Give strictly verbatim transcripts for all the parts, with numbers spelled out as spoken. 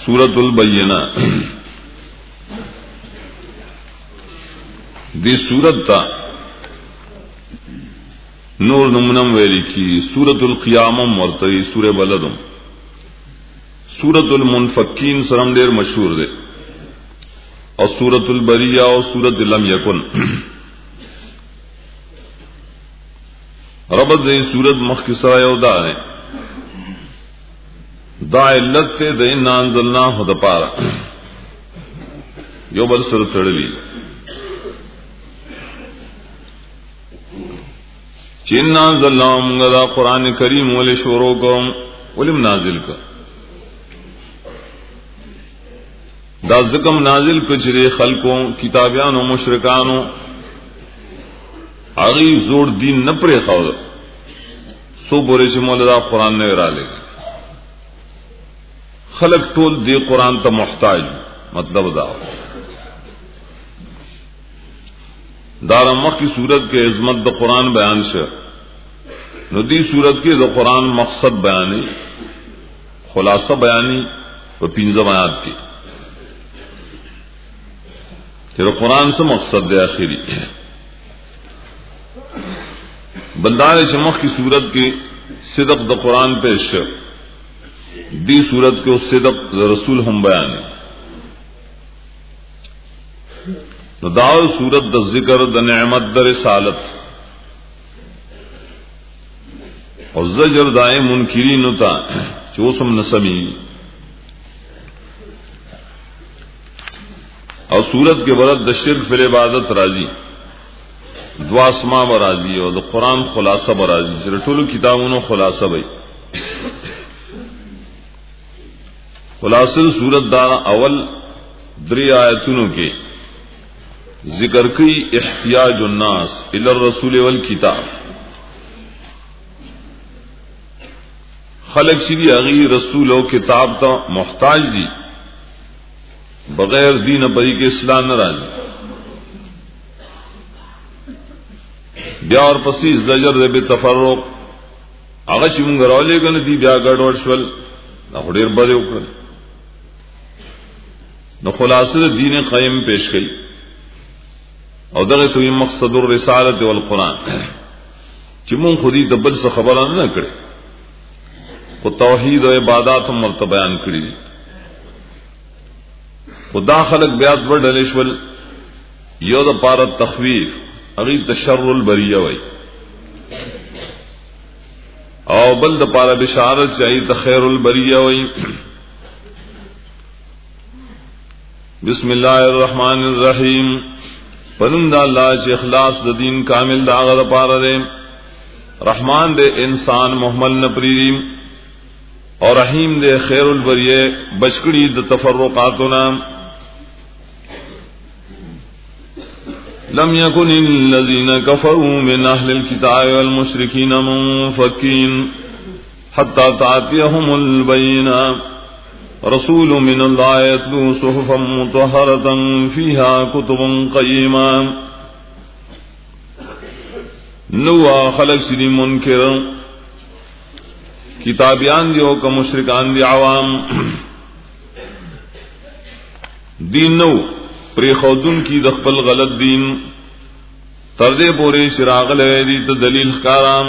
सूरत البینہ دی सूरत تا نور نمونم ویلی کی سورت القیامم ورطوی سور بلدم سورت المنفکین سرم دیر مشہور دے اور سورت البریہ اور سورت لم یکن ربط دے سورت مختصرہ یودا ہے دا علت تے دے نانزلنا ہو دا پارا یو بل سر تڑلی چین نانزلنا ہوں دا قرآن کریم ولی شورو کو ولیم نازل کا دا زکم نازل کچرے خلقوں کتابیانو مشرکانو آغی زور دین نپرے خود سو بورے چھ مولا دا قرآن نے ارا لے خلق ٹول دی قرآن تا محتاج مطلب دا دارا مخ کی صورت کے عظمت دا قرآن بیان شا نو دی صورت کے دا قرآن مقصد بیانی خلاصہ بیانی و پینزم آیات کی تیرا قرآن سے مقصد دے آخری بلدار چمخ کی صورت کی صدق دا قرآن پیش دی صورت کے صدق دا رسول ہم بیان دعو صورت دا ذکر دا نعمت دا رسالت اور زجر دائے منکرین تا چوسم نسمی اور سورت کے برد دا شرک فی العبادت راضی دو اسماء برازی اور دا قرآن خلاصہ برازی رٹول کتابونو خلاصہ بھئی خلاصہ سورت دارا اول دری آیتونو کے ذکر کی احتیاج الناس الی الرسول والکتاب خلق شری اغی رسول و کتاب تا محتاج دی بغیر دین بری کے اسلام ناراضی بیا اور پسی زجر دے بے تفرق آغا چی منگ راولے گا ندی بیا گڑ ورشول نا خودیر بدے اکرل نا خلاصر دین قیم پیش گئی او دغه توی مقصد الرسالت والقرآن چی من خودی دبل سے خبران نہ کرے خود توحید و عبادات ہم مرتب بیان کری دی خدا خلق بیات وردلشول یو دا پارت تخویف اغی تشر البریہ وی او بل دا پارا بشارت چاہی تخیر البریہ وی بسم اللہ الرحمن الرحیم پنم دا اللہ چی اخلاص دا دین کامل دا آغا دا پارا دے رحمان دے انسان محمل نپریریم اور رحیم دے خیر البریہ بچکڑی دا تفرقاتنا لم يكن الذين كفروا من أهل الكتاب والمشركين منفكين حتى تأتيهم البينة رسول من الله يتلو صحفا مطهرة فيها كتب قيمة نوا خلق سری منکر کتابیان دیو کا مشرکان دی عوام دین نو پری خودن کی دخپل غلط دین تردے پورے شراغ لے دی تو دلیل کارام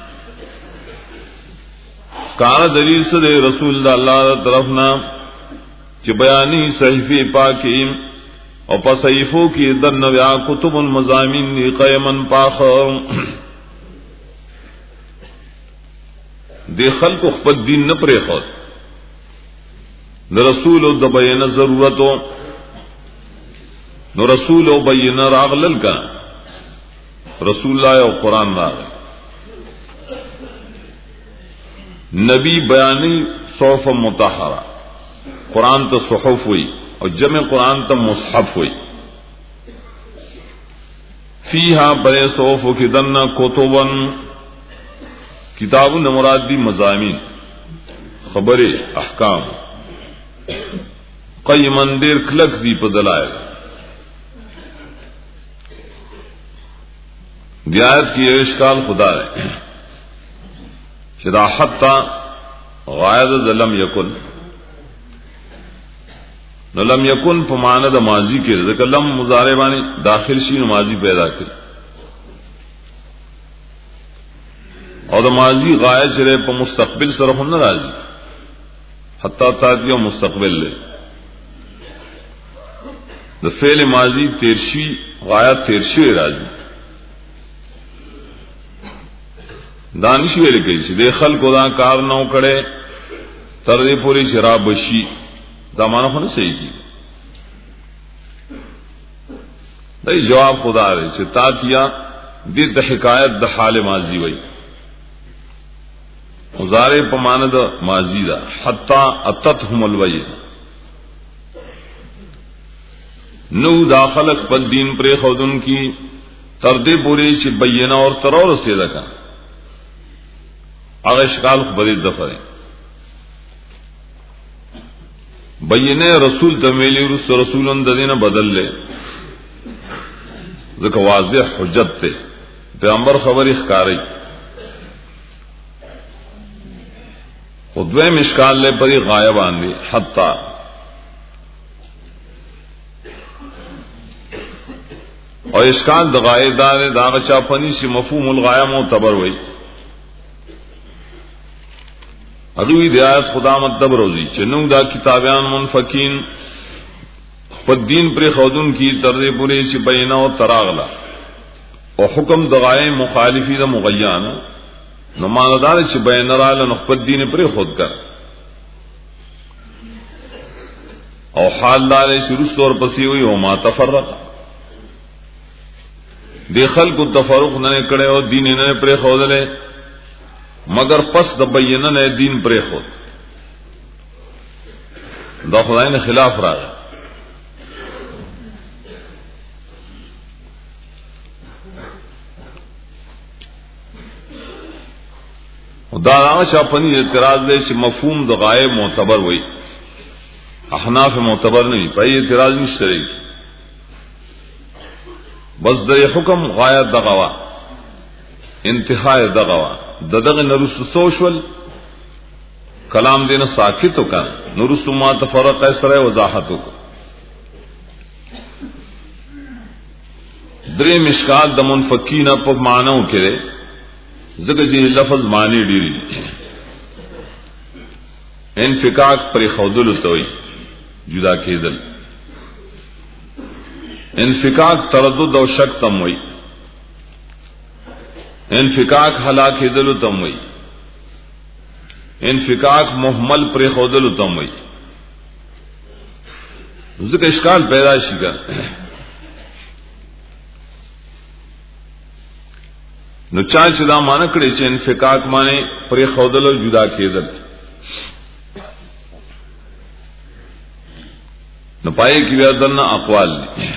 کار دلیل سے دے رسول دا اللہ دا طرفنا چی بیانی صحیفی پاکی اور پا صحیفوں کی در نویا کتب مضامین دی قیمن پاخ دے خلق خپل دین نپرے خود دا رسول دا بیان ضرورتوں نو رسول او بین راغلل کا رسول اللہ او قرآن راغل نبی بیانی صحف مطہرہ قرآن تا صحف ہوئی اور جمع قرآن تا مصحف ہوئی فیہا برے صحف کی دن کتبن کتاب مراد دی مضامین خبر احکام قیمن دیر کلک دی پدلائے دیات کی اشکال خدا ہے شراحت تا غائد لم یکن نو لم یکن په معنی د ماضی کې ځکه لم مضارع باندې داخل شي نو ماضی پیدا کړي او د ماضی غایه چې په مستقبل سره هم نه راځي حتی تاتی او مستقبل له د فعل ماضی تیرشی غایه تیرشی راځي دانش ویل کوي چې د خلکو دا کار نو کړي تر دې پوری شراب شي دا معنا خو نه صحیح دي دای جواب خدا لري چې تاتیا د حکایت د حال ماضی وای مضارع په معنا د ماضی دا حتا اتتهم الوی نو داخل خپل دین پر خودن کی تر دې پوری چې بینه اور ترور رسیدا کا هغه اشکال خو بری دفعه بینه رسول د ویلی رسول رسولن د دینه بدل لې ځکه واضح حجت ته پیغمبر خبري ښکاری خدوی مشکال لے پری غایب آندی حتی اور اشکال دا غایب دار دا غچا پنی سی مفہوم الغایب معتبر ہوئی اگوی دیایت خدا مطلب روزی چنو دا کتابیان منفقین خود دین پر خودن کی تردی پوری چی بینا و تراغلا اور حکم دا غایب مخالفی دا مغیانا نو ماندار چې بیان رااله نو خپل دین پر خود کر او حال دار شروع سور پسی ہوئی او ما تفرق دی خلق تفرق نه کړي او دین نه پر خودله مگر پس د بیان نه دین پر خود دا خدای نه خلاف راغی دا هغه شاپنی اعتراض دی چې مفهوم د غایب معتبر وای احناف معتبر نه وي په اعتراض نشته بس د حکم غایت دغوا انتهای دغوا د دغه نرس سوشل کلام دینه ساکت وکړه نرس ما تفرق سره وضاحت وکړه درې مشکال د منفقین په معنی وکړي ذکر جی لفظ معنی ډیری انفکاک پر خودل توي جدا کېدل انفکاک تردد او شک تم وي انفکاک هلاک کېدل تم وي انفکاک محمل پر خودل تم وي ذکر اشکال پیدا شي نو چا چې دا معنی کړي چې انفکاک معنی پر خودل او جدا کېدل نو پای کې بیا دنه اقوال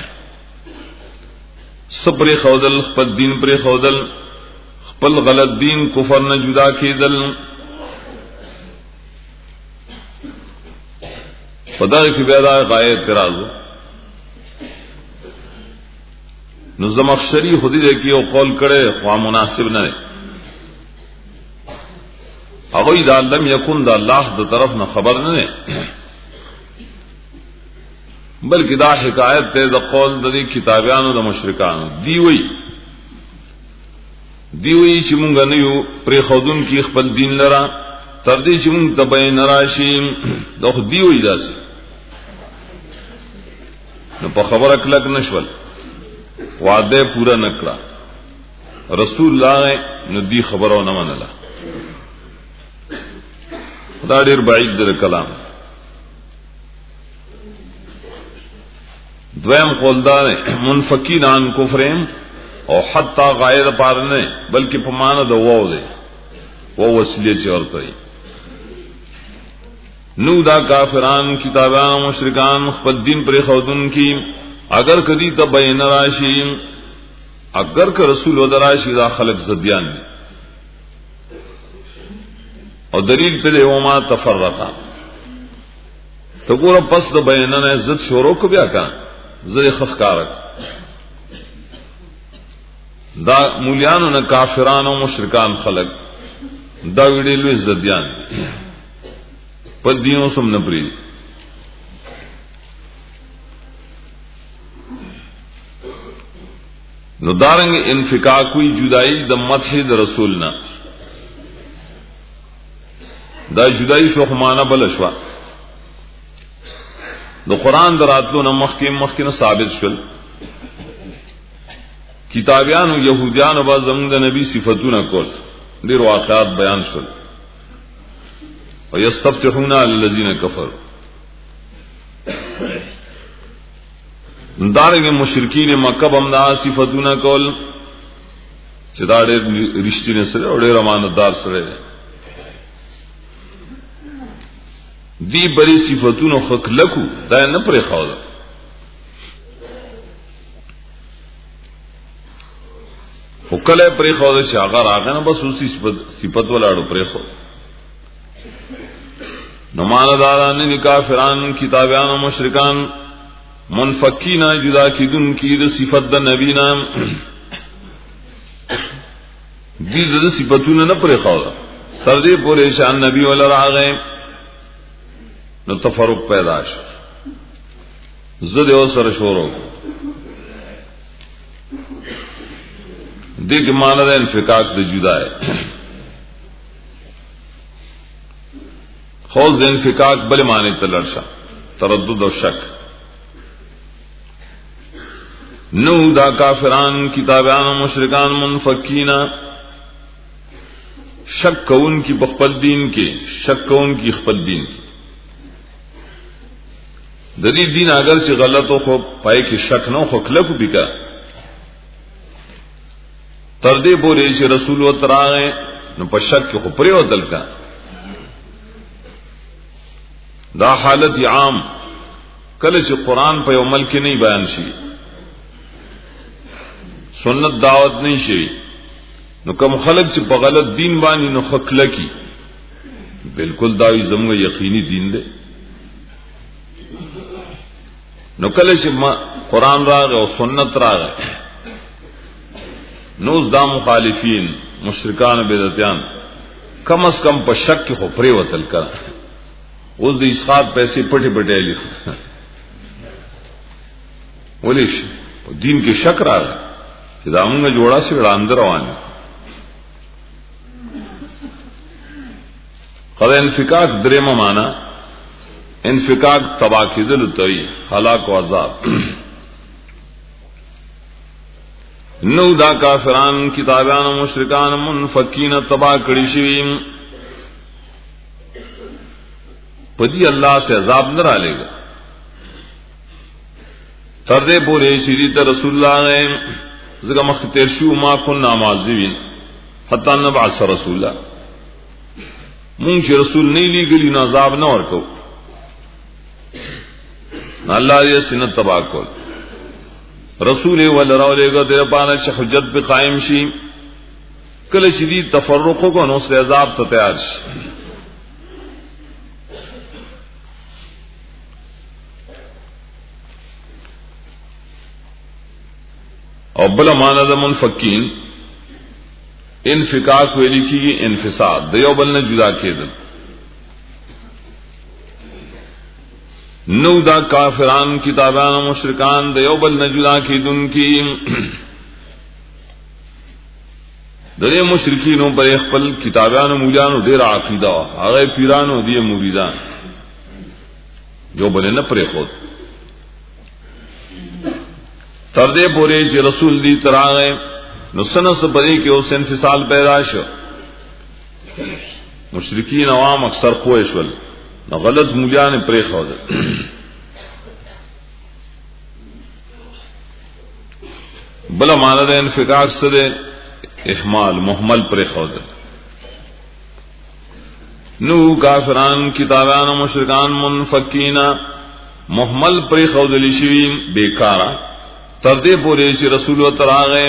صبر خودل خپل دین پر خودل خپل غلط دین کفر نه جدا کېدل خدای کې بیا دا غایه اعتراض نو زمخشری خودی دے کی او قول کرے خواہ مناسب نہ اگوی دا لم یکن دا اللہ دا طرف نہ خبر نہ بلکہ دا حکایت تے دا قول دا دی کتابیانو دا مشرکانو دیوئی دیوئی چی مونگا نیو پری خودن کی خپل دین لرا تردی چی مونگ تبین راشیم دا خود دیوئی دا سی نو پا خبر اکلک نشول وعده پورا نکړه رسول الله نو دی خبرو نه منله دا ډیر بعید در کلام دویم قولدار منفقین عن کفرهم او حتی غیر پار نه بلکې په معنا د وو ده وو وسیله چورته نو دا کافران کتابان مشرکان خپل دین پر خودن کی اگر کدی تبین راشی اگر که رسول و دراشی دا خلق زدیان دی اور دلیل پہ دے وما تفرقا تو گورا پس دا بیننا زد شورو کو بیا کنا زد خخکارک دا مولیانو نا کافران و مشرکان خلق دا ویڈیلوی زدیان دی پر دینوں سم نپری نو دارنګ انفکاک کوئی جدائی د مدح د رسولنا دا جدائی شو خمانه بل شوا د قران دراتلو نه مخکې مخکې ثابت شول کتابیانو يهوديانو با زموږ د نبی صفاتونه کول ډیر واقعات بیان شول ويستفتحون على الذين كفروا دارنګ مشرکین مکه هم دا صفاتونه کول چې دا ډېر رښتینی سره او ډېر امانتدار سره دی بری صفاتونو حق لکو دا نه پرې خاوله وکله پرې خاوله چې هغه راغنه بس اوسې صفات ولاړو پرې خو نو مان داران نه کافران کتابیان او مشرکان منفکینا جدا کیدون کی د صفات د نبی نام دې د صفاتونو نه پرې خاوله تر دې پورې شان نبی ولا راغې نو تفرق پیدا شو زد او سره شورو دګ معنی د انفکاک د جدا ہے خو د انفکاک بل معنی تلرشا تردد او شک نو دا کافران کتابیان و مشرکان منفکینا شک کون کی بخپل دین کے شک کون کی خپل دین کی د دې دین اگر چې غلط او خو پای کې شک نو خو کله کو بکا تر دې پورې چې رسول و تراغه نو په شک کې خو پرې وتل کا دا حالت عام کله چې قران په یو ملک نه بیان شي سنت دعوت نه شي نو کوم خلک چې په غلط دین باندې نو خکله کی بالکل دا زموږ یقیني دین دی نو کله چې قران راغی او سنت راغی نو دا مخالفین مشرکان بدعتیان کم از کم په شک کې خو پرې وتل کړه اوس د اسقاط پیسې پټې پټې لې ولې په دین کې شک راغی چې دا موږ جوړا شي وړاندې روان قضا انفکاک درېمه معنا انفکاک تباہ کیدل توي هلاك او عذاب نو دا کافران کتابیان او مشرکان منفکین تباہ کړي شي پدی الله سے عذاب نه را لېګا تر دې پورې شری ته رسول الله زګه مخ تیر شو ما كنا معذبین حتا نبعث رسول الله مونږ چې رسول نه لېګلی نو عذاب نه ورکو الله دې سنت تباہ کول رسول ول راولېګه دې پانه چې حجت په قائم شي کله چې دې تفرق کو نو سره عذاب ته تیار شي او بل معنا د منفکین انفکاک ویل کیږي انفساد د یو بل نه جدا کېدل نو دا کافران کتابان و مشرکان د یو بل نه جدا کېدون کی د دې مشرکینو پر خپل کتابان او مولیانو ډېر عقیده هغه پیرانو دي مریدان یو بل نه پرې خو تر دې پورې چې رسول دی تراغه نو سنس بری کې اوس انفصال پیدا شو مشرکین عوام اکثر خوښ ول نو غلط مولیان پرې خو ده بل معنا ده انفکاک سره احمال محمل پرې خو ده نو کافران کتابان او مشرکان منفکین محمل پرې خو دي شي بیکارا تر دې پورې چې رسول و تراغه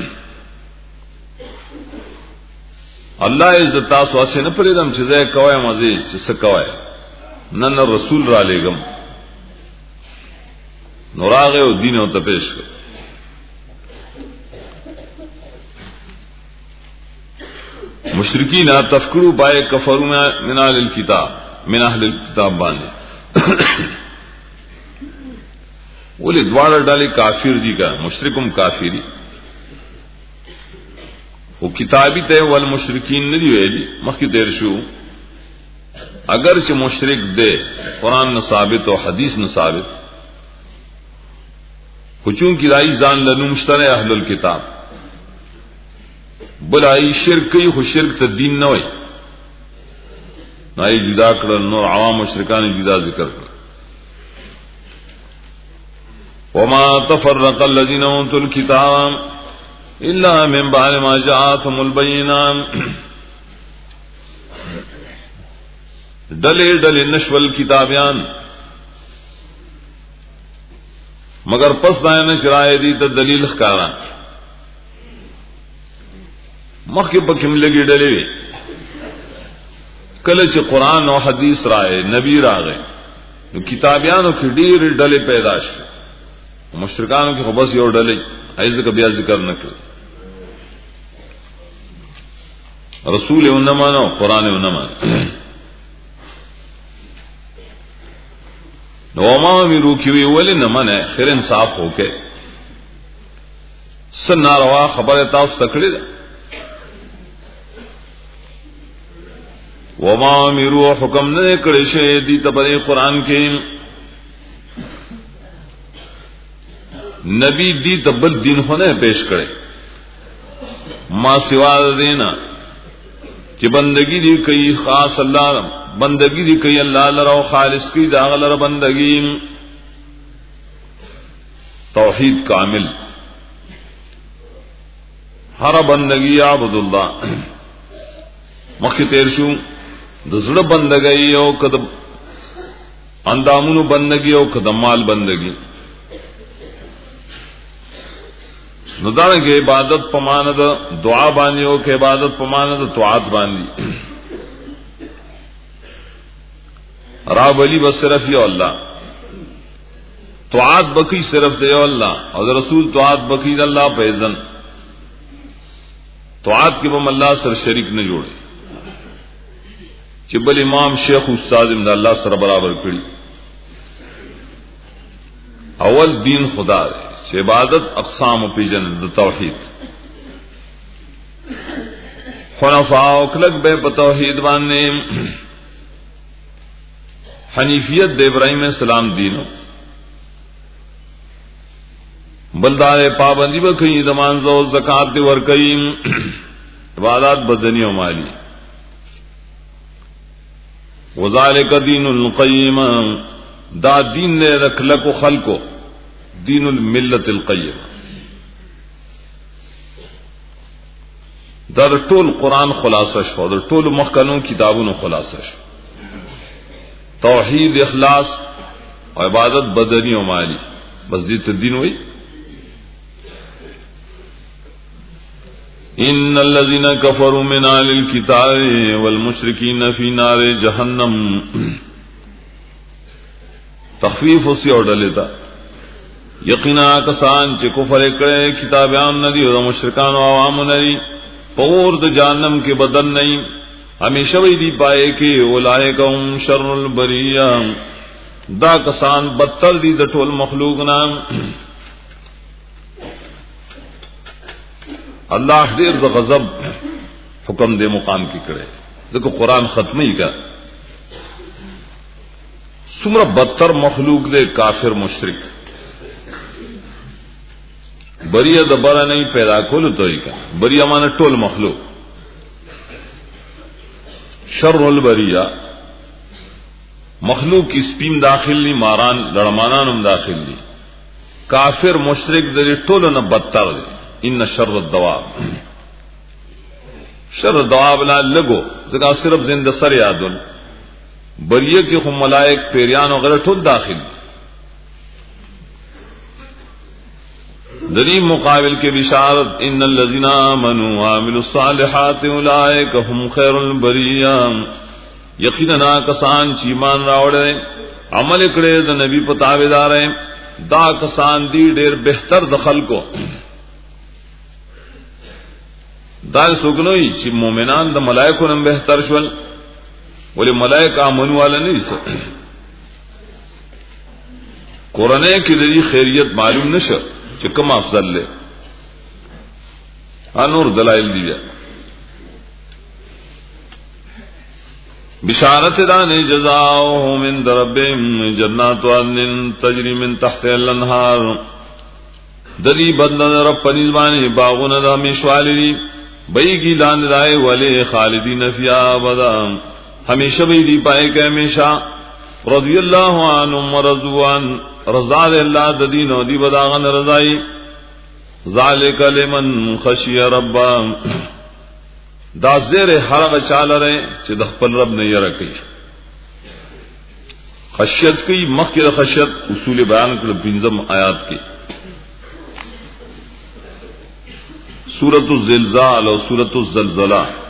الله عزت تاسو واسه نه پریدم چې زه کوی مزه چې څه کوی نن رسول را لېګم نوراغه او دین او تپېش مشرکین تفکروا بای کفرون من اهل الكتاب من اهل الكتاب باندې ولې دواړه ډلې کافر دي کا مشرکم کافری او کتابی ته والمشرکین نه دی ویلي مخکې تیر شو اگر چې مشرک دی قران نه ثابت او حدیث نه ثابت خچون کی رائی ځان لنو مشتره اهل الكتاب بلای شرک خو شرک ته دین نه وای نه جدا کړل نور عوام مشرکان جدا ذکر کړ وما تفرق الذين اوتوا الكتاب الا من بعد ما جاءتهم البينات ڈلے ڈلے نشول کتابیان مگر پس دائن شرائع دی تا دلیل خکارا مخی پکم لگی ڈلے وی کلچ قرآن و حدیث رائے نبی راغے نو کتابیانو کی دیر ڈلے پیداش مشرکانو کی خبص یو ڈلے ایز کا بیا ذکر نکل رسول انمانو قرآن انمانو نو ما می روکیوی ولی نه منه خیر انصاف ہوکے سن ناروا خبره تاسو تکړه ده و ما می روح حکم نه کړی شه دی ته په قران کې نبی دی ته بل دین هونه پیش کړي ما سوا دینا چې بندگی دی کوي خاص الله بندگی دی کوي الله لرا او خالص کی دا غلر بندگی توحید کامل ہر بندگی عبد الله مخکې تیر شو د زړه بندگی او کد اندامونو بندگی او کد مال بندگی نو دا کې عبادت پمانه د دعا باندې او کې عبادت پمانه د طاعت باندې را ولی بس صرف یو اللہ طاعت بکی صرف یو اللہ اور رسول طاعت بکی اللہ پہ اذن طاعت کے بم اللہ سر شریک نہ جوڑے چبل امام شیخ استاد امد اللہ سر برابر کڑی اول دین خدا ہے عبادت اقسام و پیجن توحید خنفاء اکلک بے بتوحید بانے حنیفیت دے ابراہیم علیہ السلام دینو بلدار پابندی بکئی دمانزو زکات دے ورکئی عبادات بدنی و مالی وذالک دین القیم دا دین نے رکھلک و خلقو دین الملت القیم دا ټول قرآن خلاصہ شو دا ټول مخکنون کتابونو خلاصہ شو توحید اخلاص و عبادت بدنی و مالی بس دیت الدین ہوئی ان الذين كفروا من اهل الكتاب والمشركين في نار جهنم تخفیف اسی اور ڈلیتا یقینا کسان چه کفر کرے کتابیان ندی و مشرکان و عوام ندی پور د جہنم کے بدن نہیں ہمیشہ وی دی پائے کہ اولئک هم شر البریہ دا کسان بدتر دی د ټول مخلوق نام اللہ دیر د غضب حکم دے مقام کی کرے دیکھو قرآن ختمی کا سمر بدتر مخلوق دے کافر مشرک بریہ دبرا نہیں پیدا کولو تو ہی کا بریہ مانا ټول مخلوق شر البریہ مخلوق کی سپیم داخل لی ماران لڑمانانم داخل لی کافر مشرک دے ټول نہ بدتر دے ان شر الدواب شر الدواب لا لگو ذکا صرف زندہ سر یادن بریہ کی خم ملائک پیریان وغیرہ ټول داخل دلیل مقابل کے بشارت ان الذين آمنوا وعملوا الصالحات اولئک هم خیر البریہ یقینا کسان چې ایمان راوړل عمل کړي د نبی په تابعدار دا کسان دی ډېر بهتر د خلکو دا سوګنوي چې مؤمنان د ملائکو نن بهتر شول ولی ملائکه امنو والا نه دي قرآن کې د خیریت معلوم نشه چې کوم افضل له انور دلائل دي بشارت دان جزاؤهم من ربهم جنات عدن تجری من تحتها الانهار دلی بدل رب پنځبانی باغونه د میشوالی بیگی لاند دائے والے خالدین فیہا ابدا ہمیشہ بھی دی پائے کہ ہمیشہ رضی اللہ عنہم ورضوان رضا اللہ دین و دی بداغن رضائی ذالک لمن خشی ربا دا زیر حرق چال رہے چی دخپل رب نے یرا کی خشیت کی مخیر خشیت اصول بیان کل بنظم آیات کی سورۃ الزلزال اور سورۃ الزلزلہ